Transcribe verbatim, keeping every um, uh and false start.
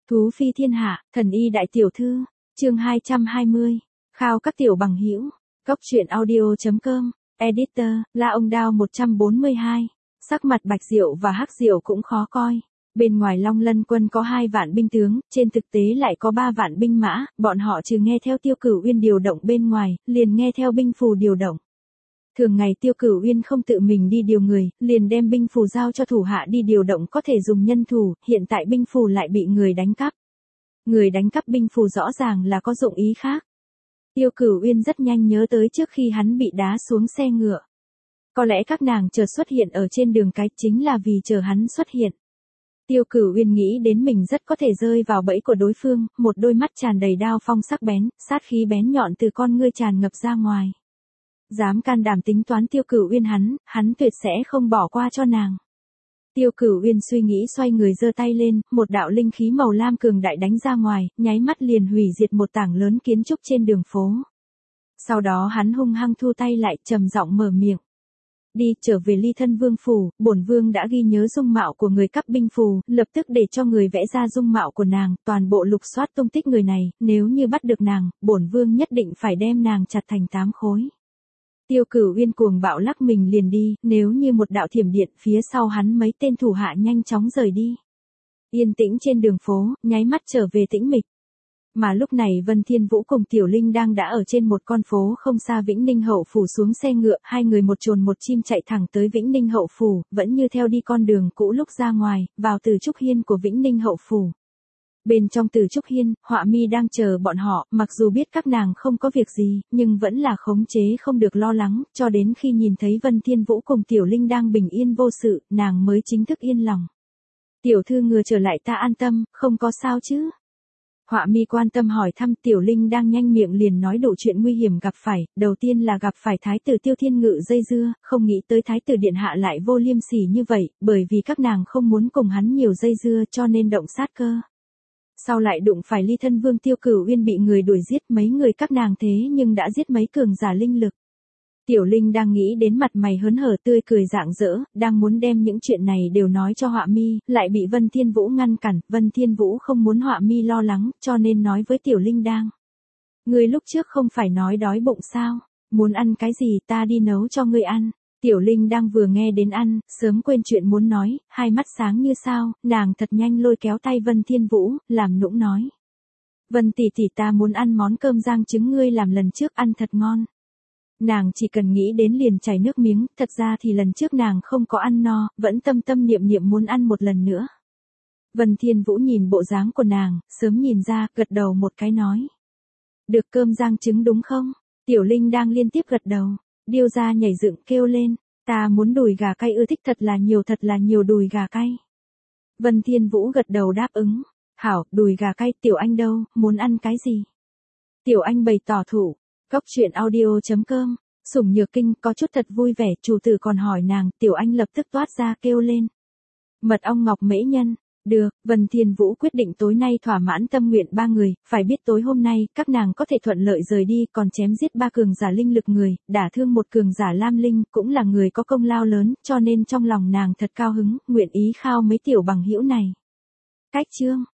Thú phi thiên hạ, thần y đại tiểu thư, chương hai trăm hai mươi. Khao các tiểu bằng hữu. Cốc truyện audio.com, editor, La Ông Đao một trăm bốn mươi hai. Sắc mặt Bạch Diệu và Hắc Diệu cũng khó coi. Bên ngoài Long Lân quân có hai vạn binh tướng, trên thực tế lại có ba vạn binh mã, bọn họ trừ nghe theo Tiêu Cửu Uyên điều động bên ngoài, liền nghe theo binh phù điều động. Thường ngày Tiêu Cửu Uyên không tự mình đi điều người, liền đem binh phù giao cho thủ hạ đi điều động có thể dùng nhân thủ, hiện tại binh phù lại bị người đánh cắp. Người đánh cắp binh phù rõ ràng là có dụng ý khác. Tiêu Cửu Uyên rất nhanh nhớ tới trước khi hắn bị đá xuống xe ngựa. Có lẽ các nàng chờ xuất hiện ở trên đường cái chính là vì chờ hắn xuất hiện. Tiêu Cửu Uyên nghĩ đến mình rất có thể rơi vào bẫy của đối phương, một đôi mắt tràn đầy đao phong sắc bén, sát khí bén nhọn từ con ngươi tràn ngập ra ngoài. Dám can đảm tính toán Tiêu Cửu Uyên hắn, hắn tuyệt sẽ không bỏ qua cho nàng. Tiêu Cửu Uyên suy nghĩ xoay người giơ tay lên, một đạo linh khí màu lam cường đại đánh ra ngoài, nháy mắt liền hủy diệt một tảng lớn kiến trúc trên đường phố. Sau đó hắn hung hăng thu tay lại, trầm giọng mở miệng. Đi, trở về Ly Thân Vương phủ, bổn vương đã ghi nhớ dung mạo của người cắp binh phù, lập tức để cho người vẽ ra dung mạo của nàng, toàn bộ lục soát tung tích người này, nếu như bắt được nàng, bổn vương nhất định phải đem nàng chặt thành tám khối. Tiêu Cửu Uyên cuồng bạo lắc mình liền đi, nếu như một đạo thiểm điện, phía sau hắn mấy tên thủ hạ nhanh chóng rời đi. Yên tĩnh trên đường phố, nháy mắt trở về tĩnh mịch. Mà lúc này Vân Thiên Vũ cùng Tiểu Linh đang đã ở trên một con phố không xa Vĩnh Ninh Hậu phủ xuống xe ngựa, hai người một chồn một chim chạy thẳng tới Vĩnh Ninh Hậu phủ, vẫn như theo đi con đường cũ lúc ra ngoài, vào Từ Trúc Hiên của Vĩnh Ninh Hậu phủ. Bên trong Từ Trúc Hiên, Họa Mi đang chờ bọn họ, mặc dù biết các nàng không có việc gì, nhưng vẫn là khống chế không được lo lắng, cho đến khi nhìn thấy Vân Thiên Vũ cùng Tiểu Linh đang bình yên vô sự, nàng mới chính thức yên lòng. Tiểu thư ngừa trở lại ta an tâm, không có sao chứ? Họa Mi quan tâm hỏi thăm. Tiểu Linh đang nhanh miệng liền nói đủ chuyện nguy hiểm gặp phải, đầu tiên là gặp phải thái tử Tiêu Thiên Ngự dây dưa, không nghĩ tới thái tử điện hạ lại vô liêm sỉ như vậy, bởi vì các nàng không muốn cùng hắn nhiều dây dưa cho nên động sát cơ. Sau lại đụng phải Ly Thân Vương Tiêu Cửu Uyên bị người đuổi giết, mấy người các nàng thế nhưng đã giết mấy cường giả linh lực. Tiểu Linh đang nghĩ đến mặt mày hớn hở tươi cười rạng rỡ, đang muốn đem những chuyện này đều nói cho Họa Mi, lại bị Vân Thiên Vũ ngăn cản. Vân Thiên Vũ không muốn Họa Mi lo lắng, cho nên nói với Tiểu Linh đang. Ngươi lúc trước không phải nói đói bụng sao? Muốn ăn cái gì ta đi nấu cho ngươi ăn. Tiểu Linh đang vừa nghe đến ăn, sớm quên chuyện muốn nói, hai mắt sáng như sao, nàng thật nhanh lôi kéo tay Vân Thiên Vũ, làm nũng nói. Vân tỷ tỷ ta muốn ăn món cơm rang trứng ngươi làm lần trước ăn thật ngon. Nàng chỉ cần nghĩ đến liền chảy nước miếng, thật ra thì lần trước nàng không có ăn no, vẫn tâm tâm niệm niệm muốn ăn một lần nữa. Vân Thiên Vũ nhìn bộ dáng của nàng, sớm nhìn ra, gật đầu một cái nói. Được cơm rang trứng đúng không? Tiểu Linh đang liên tiếp gật đầu. Điêu ra nhảy dựng kêu lên, ta muốn đùi gà cay ưa thích thật là nhiều thật là nhiều đùi gà cay. Vân Thiên Vũ gật đầu đáp ứng, hảo, đùi gà cay. Tiểu Anh đâu, muốn ăn cái gì? Tiểu Anh bày tỏ thủ, cốc truyện audio.com, Sủng Nhược Kinh có chút thật vui vẻ, chủ tử còn hỏi nàng, Tiểu Anh lập tức toát ra kêu lên. Mật ong ngọc mễ nhân. Được, Vân Thiên Vũ quyết định tối nay thỏa mãn tâm nguyện ba người, phải biết tối hôm nay, các nàng có thể thuận lợi rời đi, còn chém giết ba cường giả linh lực người, đả thương một cường giả lam linh, cũng là người có công lao lớn, cho nên trong lòng nàng thật cao hứng, nguyện ý khao mấy tiểu bằng hữu này. Cách chương